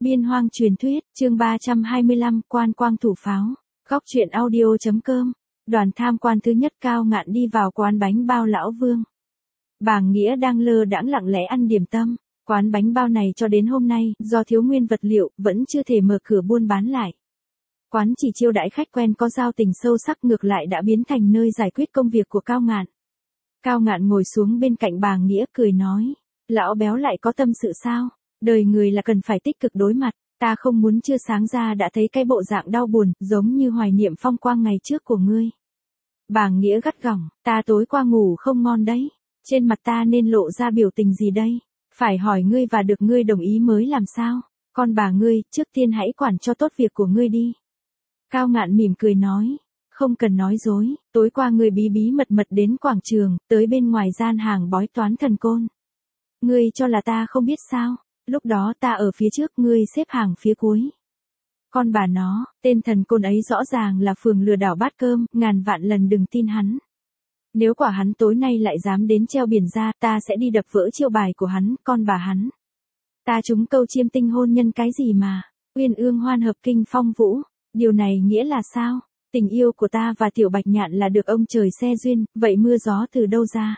Biên hoang truyền thuyết, chương 325, quan quang thủ pháo. Góc truyện audio.com. Đoàn tham quan thứ nhất Cao Ngạn đi vào quán bánh bao Lão Vương. Bàng Nghĩa đang lơ đãng lặng lẽ ăn điểm tâm. Quán bánh bao này cho đến hôm nay, do thiếu nguyên vật liệu, vẫn chưa thể mở cửa buôn bán lại. Quán chỉ chiêu đãi khách quen có giao tình sâu sắc, ngược lại đã biến thành nơi giải quyết công việc của Cao Ngạn. Cao Ngạn ngồi xuống bên cạnh Bàng Nghĩa cười nói. Lão béo lại có tâm sự sao? Đời người là cần phải tích cực đối mặt, ta không muốn chưa sáng ra đã thấy cái bộ dạng đau buồn, giống như hoài niệm phong quang ngày trước của ngươi. Bàng Nghĩa gắt gỏng, ta tối qua ngủ không ngon đấy, trên mặt ta nên lộ ra biểu tình gì đây? Phải hỏi ngươi và được ngươi đồng ý mới làm sao? Con bà ngươi, trước tiên hãy quản cho tốt việc của ngươi đi. Cao Ngạn mỉm cười nói, không cần nói dối, tối qua ngươi bí bí mật mật đến quảng trường, tới bên ngoài gian hàng bói toán thần côn. Ngươi cho là ta không biết sao? Lúc đó ta ở phía trước, ngươi xếp hàng phía cuối. Con bà nó, tên thần côn ấy rõ ràng là phường lừa đảo bát cơm, ngàn vạn lần đừng tin hắn. Nếu quả hắn tối nay lại dám đến treo biển ra, ta sẽ đi đập vỡ chiêu bài của hắn, con bà hắn. Ta trúng câu chiêm tinh hôn nhân cái gì mà, uyên ương hoan hợp kinh phong vũ, điều này nghĩa là sao? Tình yêu của ta và Tiểu Bạch Nhạn là được ông trời xe duyên, vậy mưa gió từ đâu ra?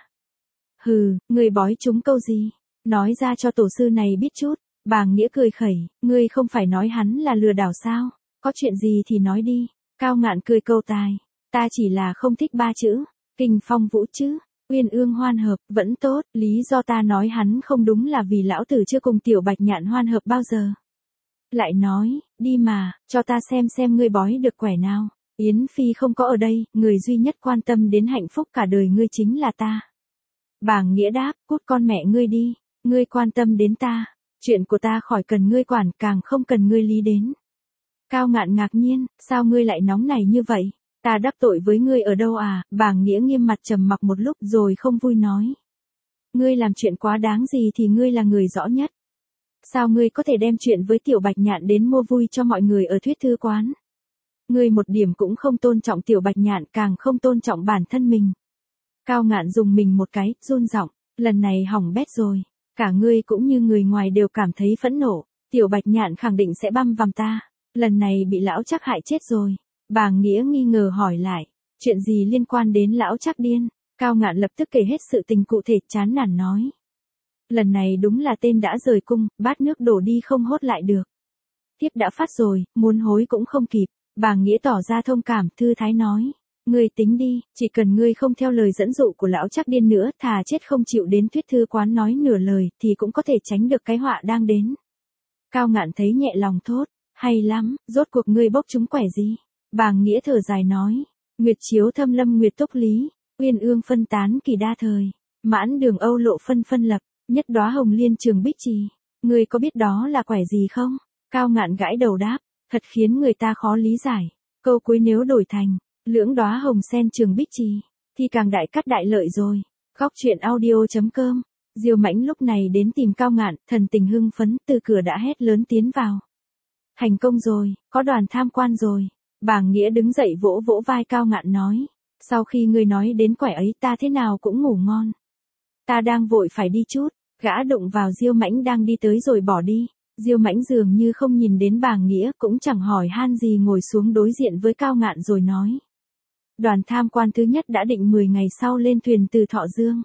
Hừ, ngươi bói trúng câu gì? Nói ra cho tổ sư này biết chút. Bàng Nghĩa cười khẩy, ngươi không phải nói hắn là lừa đảo sao? Có chuyện gì thì nói đi. Cao Ngạn cười câu tài, ta chỉ là không thích ba chữ, kinh phong vũ chứ, uyên ương hoan hợp, vẫn tốt, lý do ta nói hắn không đúng là vì lão tử chưa cùng Tiểu Bạch Nhạn hoan hợp bao giờ. Lại nói, đi mà, cho ta xem ngươi bói được quẻ nào. Yến Phi không có ở đây, người duy nhất quan tâm đến hạnh phúc cả đời ngươi chính là ta. Bàng Nghĩa đáp, cút con mẹ ngươi đi. Ngươi quan tâm đến ta, chuyện của ta khỏi cần ngươi quản, càng không cần ngươi lý đến. Cao Ngạn ngạc nhiên, sao ngươi lại nóng này như vậy? Ta đắc tội với ngươi ở đâu à? Bàng Nghĩa nghiêm mặt trầm mặc một lúc rồi không vui nói. Ngươi làm chuyện quá đáng gì thì ngươi là người rõ nhất. Sao ngươi có thể đem chuyện với Tiểu Bạch Nhạn đến mua vui cho mọi người ở thuyết thư quán? Ngươi một điểm cũng không tôn trọng Tiểu Bạch Nhạn, càng không tôn trọng bản thân mình. Cao Ngạn dùng mình một cái, run giọng, lần này hỏng bét rồi. Cả ngươi cũng như người ngoài đều cảm thấy phẫn nộ, Tiểu Bạch Nhạn khẳng định sẽ băm vằm ta, lần này bị lão chắc hại chết rồi. Bàng Nghĩa nghi ngờ hỏi lại, chuyện gì liên quan đến lão chắc điên? Cao Ngạn lập tức kể hết sự tình cụ thể, chán nản nói. Lần này đúng là tên đã rời cung, bát nước đổ đi không hốt lại được. Tiếp đã phát rồi, muốn hối cũng không kịp. Bàng Nghĩa tỏ ra thông cảm, thư thái nói. Ngươi tính đi, chỉ cần ngươi không theo lời dẫn dụ của lão chắc điên nữa, thà chết không chịu đến thuyết thư quán nói nửa lời, thì cũng có thể tránh được cái họa đang đến. Cao Ngạn thấy nhẹ lòng thốt, hay lắm, rốt cuộc ngươi bốc trúng quẻ gì? Bàng Nghĩa thở dài nói, nguyệt chiếu thâm lâm nguyệt túc lý, uyên ương phân tán kỳ đa thời, mãn đường âu lộ phân phân lập, nhất đóa hồng liên trường bích trì. Ngươi có biết đó là quẻ gì không? Cao Ngạn gãi đầu đáp, thật khiến người ta khó lý giải. Câu cuối nếu đổi thành lưỡng đóa hồng sen trường bích trì, thì càng đại cắt đại lợi rồi. Góc truyện audio.com. Diêu Mãnh lúc này đến tìm Cao Ngạn, thần tình hưng phấn, từ cửa đã hét lớn tiến vào. Thành công rồi, có đoàn tham quan rồi. Bàng Nghĩa đứng dậy vỗ vỗ vai Cao Ngạn nói. Sau khi ngươi nói đến quẻ ấy ta thế nào cũng ngủ ngon. Ta đang vội phải đi chút, gã đụng vào Diêu Mãnh đang đi tới rồi bỏ đi. Diêu Mãnh dường như không nhìn đến Bàng Nghĩa, cũng chẳng hỏi han gì, ngồi xuống đối diện với Cao Ngạn rồi nói. Đoàn tham quan thứ nhất đã định 10 ngày sau lên thuyền từ Thọ Dương.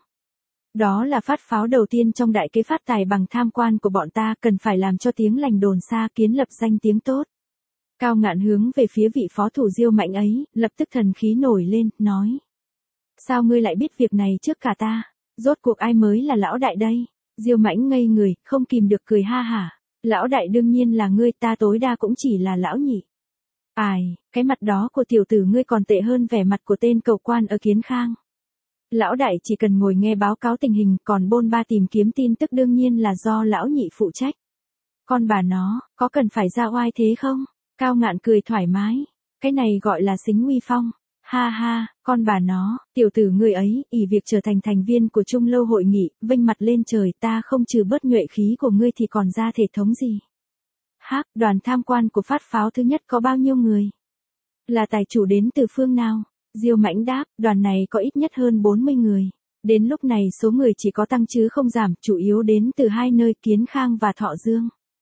Đó là phát pháo đầu tiên trong đại kế phát tài bằng tham quan của bọn ta, cần phải làm cho tiếng lành đồn xa, kiến lập danh tiếng tốt. Cao Ngạn hướng về phía vị phó thủ Diêu Mãnh ấy, lập tức thần khí nổi lên, nói. Sao ngươi lại biết việc này trước cả ta? Rốt cuộc ai mới là lão đại đây? Diêu Mãnh ngây người, không kìm được cười ha hả. Lão đại đương nhiên là ngươi, ta tối đa cũng chỉ là lão nhị. Ai, cái mặt đó của tiểu tử ngươi còn tệ hơn vẻ mặt của tên cầu quan ở Kiến Khang. Lão đại chỉ cần ngồi nghe báo cáo tình hình, còn bôn ba tìm kiếm tin tức đương nhiên là do lão nhị phụ trách. Con bà nó, có cần phải ra oai thế không? Cao Ngạn cười thoải mái. Cái này gọi là xính uy phong. Ha ha, con bà nó, tiểu tử ngươi ấy, ỷ việc trở thành thành viên của Trung Lâu hội nghị, vênh mặt lên trời, ta không trừ bớt nhuệ khí của ngươi thì còn ra thể thống gì? Hắc, đoàn tham quan của phát pháo thứ nhất có bao nhiêu người? Là tài chủ đến từ phương nào? Diêu Mãnh đáp, đoàn này có ít nhất hơn 40 người. Đến lúc này số người chỉ có tăng chứ không giảm, chủ yếu đến từ hai nơi Kiến Khang và Thọ Dương.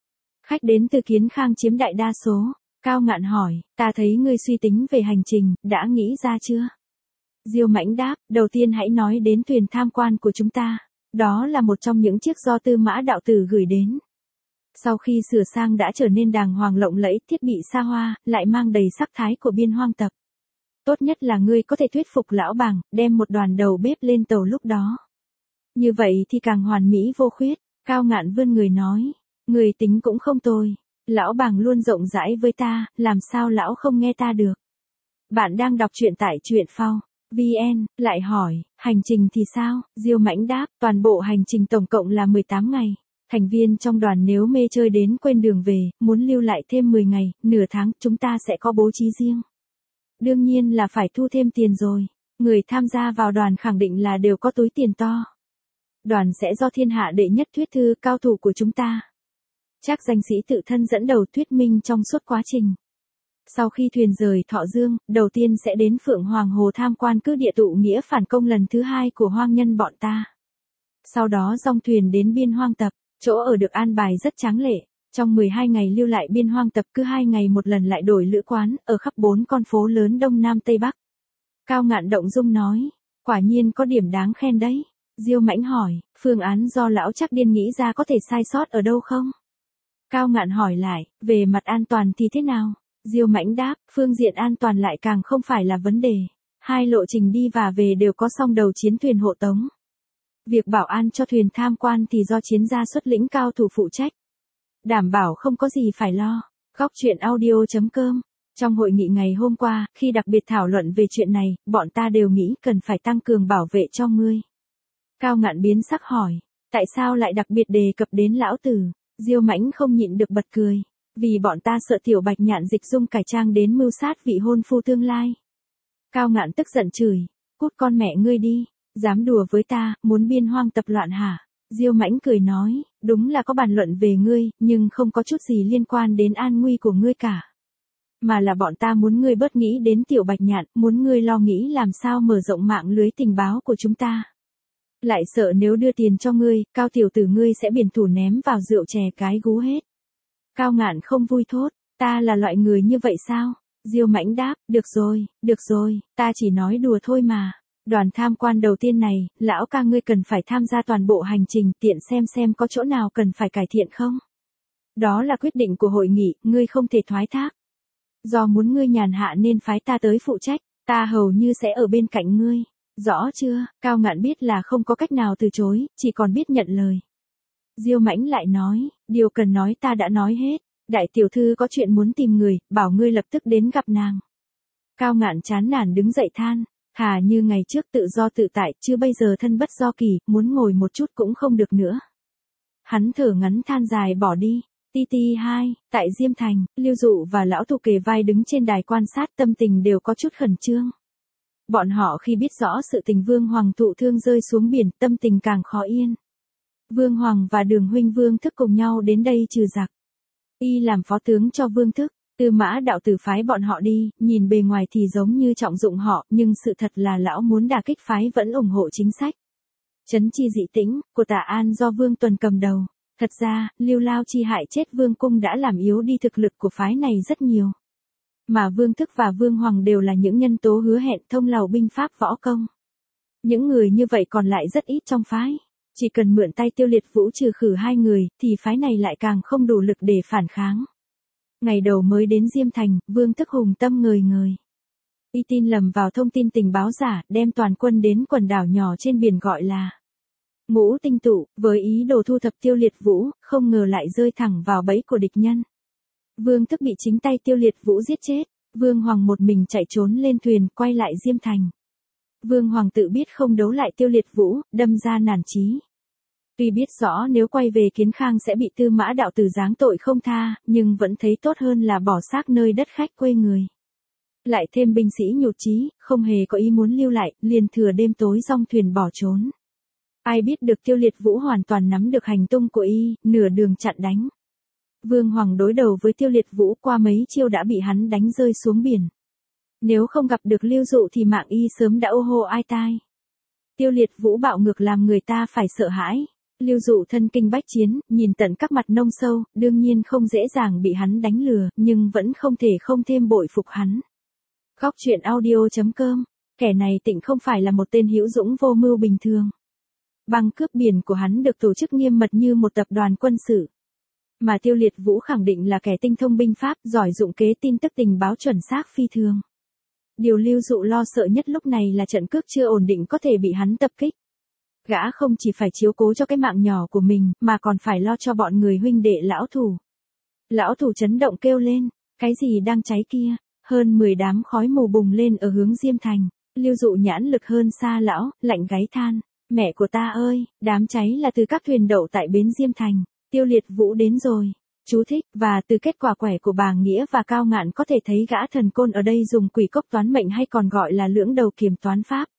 Khách đến từ Kiến Khang chiếm đại đa số. Cao Ngạn hỏi, ta thấy ngươi suy tính về hành trình, đã nghĩ ra chưa? Diêu Mãnh đáp, đầu tiên hãy nói đến thuyền tham quan của chúng ta. Đó là một trong những chiếc do Tư Mã đạo tử gửi đến. Sau khi sửa sang đã trở nên đàng hoàng lộng lẫy, thiết bị xa hoa, lại mang đầy sắc thái của Biên Hoang Tập. Tốt nhất là ngươi có thể thuyết phục lão Bàng, đem một đoàn đầu bếp lên tàu lúc đó. Như vậy thì càng hoàn mỹ vô khuyết. Cao Ngạn vươn người nói, người tính cũng không tồi. Lão Bàng luôn rộng rãi với ta, làm sao lão không nghe ta được. Bạn đang đọc truyện tại truyện phao VN, lại hỏi, hành trình thì sao? Diêu Mãnh đáp, toàn bộ hành trình tổng cộng là 18 ngày. Thành viên trong đoàn nếu mê chơi đến quên đường về, muốn lưu lại thêm 10 ngày, nửa tháng, chúng ta sẽ có bố trí riêng. Đương nhiên là phải thu thêm tiền rồi. Người tham gia vào đoàn khẳng định là đều có túi tiền to. Đoàn sẽ do thiên hạ đệ nhất thuyết thư cao thủ của chúng ta. Trác danh sĩ tự thân dẫn đầu thuyết minh trong suốt quá trình. Sau khi thuyền rời Thọ Dương, đầu tiên sẽ đến Phượng Hoàng Hồ tham quan cứ địa tụ nghĩa phản công lần thứ 2 của hoang nhân bọn ta. Sau đó dong thuyền đến Biên Hoang Tập, chỗ ở được an bài rất tráng lệ. Trong 12 ngày lưu lại Biên Hoang Tập cứ 2 ngày một lần lại đổi lữ quán, ở khắp 4 con phố lớn Đông Nam Tây Bắc. Cao Ngạn động dung nói, quả nhiên có điểm đáng khen đấy. Diêu Mãnh hỏi, phương án do lão Trác Điên nghĩ ra có thể sai sót ở đâu không? Cao Ngạn hỏi lại, về mặt an toàn thì thế nào? Diêu Mãnh đáp, phương diện an toàn lại càng không phải là vấn đề. 2 lộ trình đi và về đều có song đầu chiến thuyền hộ tống. Việc bảo an cho thuyền tham quan thì do chiến gia xuất lĩnh cao thủ phụ trách. Đảm bảo không có gì phải lo. Góc truyện audio.com. Trong hội nghị ngày hôm qua, khi đặc biệt thảo luận về chuyện này, bọn ta đều nghĩ cần phải tăng cường bảo vệ cho ngươi. Cao Ngạn biến sắc hỏi, tại sao lại đặc biệt đề cập đến lão tử? Diêu Mãnh không nhịn được bật cười, vì bọn ta sợ Tiểu Bạch Nhạn dịch dung cải trang đến mưu sát vị hôn phu tương lai. Cao Ngạn tức giận chửi, cút con mẹ ngươi đi, dám đùa với ta, muốn Biên Hoang Tập loạn hả? Diêu Mãnh cười nói, đúng là có bàn luận về ngươi, nhưng không có chút gì liên quan đến an nguy của ngươi cả. Mà là bọn ta muốn ngươi bớt nghĩ đến Tiểu Bạch Nhạn, muốn ngươi lo nghĩ làm sao mở rộng mạng lưới tình báo của chúng ta. Lại sợ nếu đưa tiền cho ngươi, Cao tiểu tử ngươi sẽ biển thủ ném vào rượu chè cái gú hết. Cao Ngạn không vui thốt, ta là loại người như vậy sao? Diêu Mãnh đáp, được rồi, ta chỉ nói đùa thôi mà. Đoàn tham quan đầu tiên này, lão ca ngươi cần phải tham gia toàn bộ hành trình, tiện xem có chỗ nào cần phải cải thiện không? Đó là quyết định của hội nghị, ngươi không thể thoái thác. Do muốn ngươi nhàn hạ nên phái ta tới phụ trách, ta hầu như sẽ ở bên cạnh ngươi. Rõ chưa? Cao Ngạn biết là không có cách nào từ chối, chỉ còn biết nhận lời. Diêu Mãnh lại nói, điều cần nói ta đã nói hết. Đại tiểu thư có chuyện muốn tìm người, bảo ngươi lập tức đến gặp nàng. Cao Ngạn chán nản đứng dậy than, thà như ngày trước tự do tự tại, chứ bây giờ thân bất do kỳ, muốn ngồi một chút cũng không được nữa. Hắn thở ngắn than dài bỏ đi. TT2, tại Diêm Thành, Lưu Dụ và Lão Thù kề vai đứng trên đài quan sát, tâm tình đều có chút khẩn trương. Bọn họ khi biết rõ sự tình Vương Hoàng thụ thương rơi xuống biển, tâm tình càng khó yên. Vương Hoàng và Đường huynh Vương Thức cùng nhau đến đây trừ giặc. Y làm phó tướng cho Vương Thức, Tư Mã đạo tử phái bọn họ đi, nhìn bề ngoài thì giống như trọng dụng họ, nhưng sự thật là lão muốn đả kích phái vẫn ủng hộ chính sách. Trấn Chi Dị Tĩnh, của Tạ An do Vương Tuần cầm đầu. Thật ra, Lưu Lao chi hại chết Vương Cung đã làm yếu đi thực lực của phái này rất nhiều. Mà Vương Thức và Vương Hoàng đều là những nhân tố hứa hẹn thông lầu binh pháp võ công. Những người như vậy còn lại rất ít trong phái. Chỉ cần mượn tay Tiêu Liệt Vũ trừ khử 2 người, thì phái này lại càng không đủ lực để phản kháng. Ngày đầu mới đến Diêm Thành, Vương Thức hùng tâm ngời ngời. Y tin lầm vào thông tin tình báo giả, đem toàn quân đến quần đảo nhỏ trên biển gọi là Ngũ Tinh Tụ, với ý đồ thu thập Tiêu Liệt Vũ, không ngờ lại rơi thẳng vào bẫy của địch nhân. Vương Thức bị chính tay Tiêu Liệt Vũ giết chết, Vương Hoàng một mình chạy trốn lên thuyền, quay lại Diêm Thành. Vương Hoàng tự biết không đấu lại Tiêu Liệt Vũ, đâm ra nản chí. Tuy biết rõ nếu quay về Kiến Khang sẽ bị Tư Mã đạo tử giáng tội không tha, nhưng vẫn thấy tốt hơn là bỏ xác nơi đất khách quê người. Lại thêm binh sĩ nhụt chí, không hề có ý muốn lưu lại, liền thừa đêm tối dong thuyền bỏ trốn. Ai biết được Tiêu Liệt Vũ hoàn toàn nắm được hành tung của y, nửa đường chặn đánh. Vương Hoàng đối đầu với Tiêu Liệt Vũ, qua mấy chiêu đã bị hắn đánh rơi xuống biển. Nếu không gặp được Lưu Dụ thì mạng y sớm đã ô hô ai tai. Tiêu Liệt Vũ bạo ngược làm người ta phải sợ hãi. Lưu Dụ thân kinh bách chiến, nhìn tận các mặt nông sâu, đương nhiên không dễ dàng bị hắn đánh lừa, nhưng vẫn không thể không thêm bội phục hắn. Góc truyện audio.com, kẻ này tịnh không phải là một tên hữu dũng vô mưu bình thường. Băng cướp biển của hắn được tổ chức nghiêm mật như một tập đoàn quân sự. Mà Tiêu Liệt Vũ khẳng định là kẻ tinh thông binh pháp, giỏi dụng kế tin tức tình báo chuẩn xác phi thường. Điều Lưu Dụ lo sợ nhất lúc này là trận cước chưa ổn định có thể bị hắn tập kích. Gã không chỉ phải chiếu cố cho cái mạng nhỏ của mình, mà còn phải lo cho bọn người huynh đệ lão thủ. Lão thủ chấn động kêu lên, cái gì đang cháy kia? Hơn 10 đám khói mù bùng lên ở hướng Diêm Thành. Lưu Dụ nhãn lực hơn xa lão, lạnh gáy than, mẹ của ta ơi, đám cháy là từ các thuyền đậu tại bến Diêm Thành. Tiêu Liệt Vũ đến rồi. Chú thích, và từ kết quả quẻ của bà Nghĩa và Cao Ngạn có thể thấy gã thần côn ở đây dùng quỷ cốc toán mệnh hay còn gọi là lưỡng đầu kiềm toán pháp.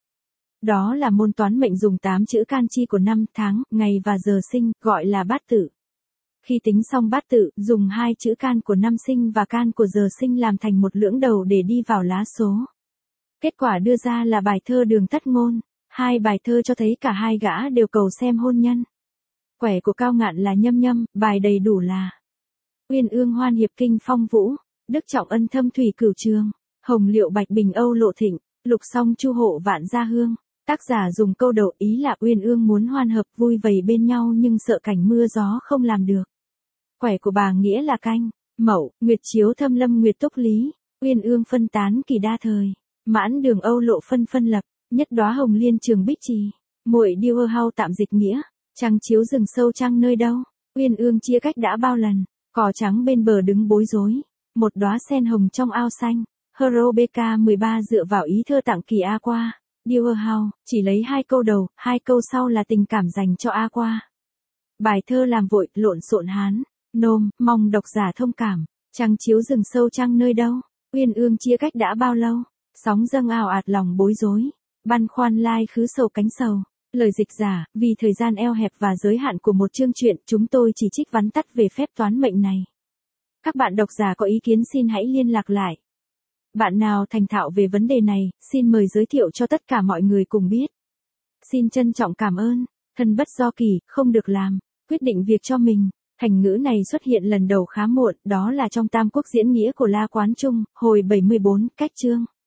Đó là môn toán mệnh dùng 8 chữ can chi của năm, tháng, ngày và giờ sinh, gọi là bát tự. Khi tính xong bát tự, dùng 2 chữ can của năm sinh và can của giờ sinh làm thành một lưỡng đầu để đi vào lá số. Kết quả đưa ra là bài thơ Đường Thất Ngôn. 2 bài thơ cho thấy cả hai gã đều cầu xem hôn nhân. Quẻ của Cao Ngạn là nhâm nhâm, bài đầy đủ là Uyên ương hoan hiệp kinh phong vũ, đức trọng ân thâm thủy cửu trường, hồng liệu bạch bình âu lộ thịnh, lục song chu hộ vạn gia hương. Tác giả dùng câu đầu ý là Uyên ương muốn hoan hợp vui vầy bên nhau nhưng sợ cảnh mưa gió không làm được. Quẻ của bà Nghĩa là Canh, Mậu, Nguyệt chiếu thâm lâm Nguyệt túc lý, Uyên ương phân tán kỳ đa thời, mãn đường âu lộ phân phân lập, nhất đóa hồng liên trường bích trì, muội điêu ơ hau tạm dịch nghĩa, trăng chiếu rừng sâu trăng nơi đâu, Uyên ương chia cách đã bao lần, cỏ trắng bên bờ đứng bối rối, một đóa sen hồng trong ao xanh. Hero BK13 dựa vào ý thơ tặng kỳ A Qua. Dear How, chỉ lấy 2 câu đầu, 2 câu sau là tình cảm dành cho A Qua. Bài thơ làm vội, lộn xộn Hán, nôm, mong độc giả thông cảm. Trăng chiếu rừng sâu trăng nơi đâu, Uyên ương chia cách đã bao lâu, sóng dâng ào ạt lòng bối rối, băn khoăn lai khứ sầu cánh sầu. Lời dịch giả, vì thời gian eo hẹp và giới hạn của một chương truyện, chúng tôi chỉ trích vắn tắt về phép toán mệnh này. Các bạn độc giả có ý kiến xin hãy liên lạc lại. Bạn nào thành thạo về vấn đề này, xin mời giới thiệu cho tất cả mọi người cùng biết. Xin trân trọng cảm ơn, thân bất do kỳ, không được làm, quyết định việc cho mình. Thành ngữ này xuất hiện lần đầu khá muộn, đó là trong Tam Quốc diễn nghĩa của La Quán Trung, hồi 74, cách chương.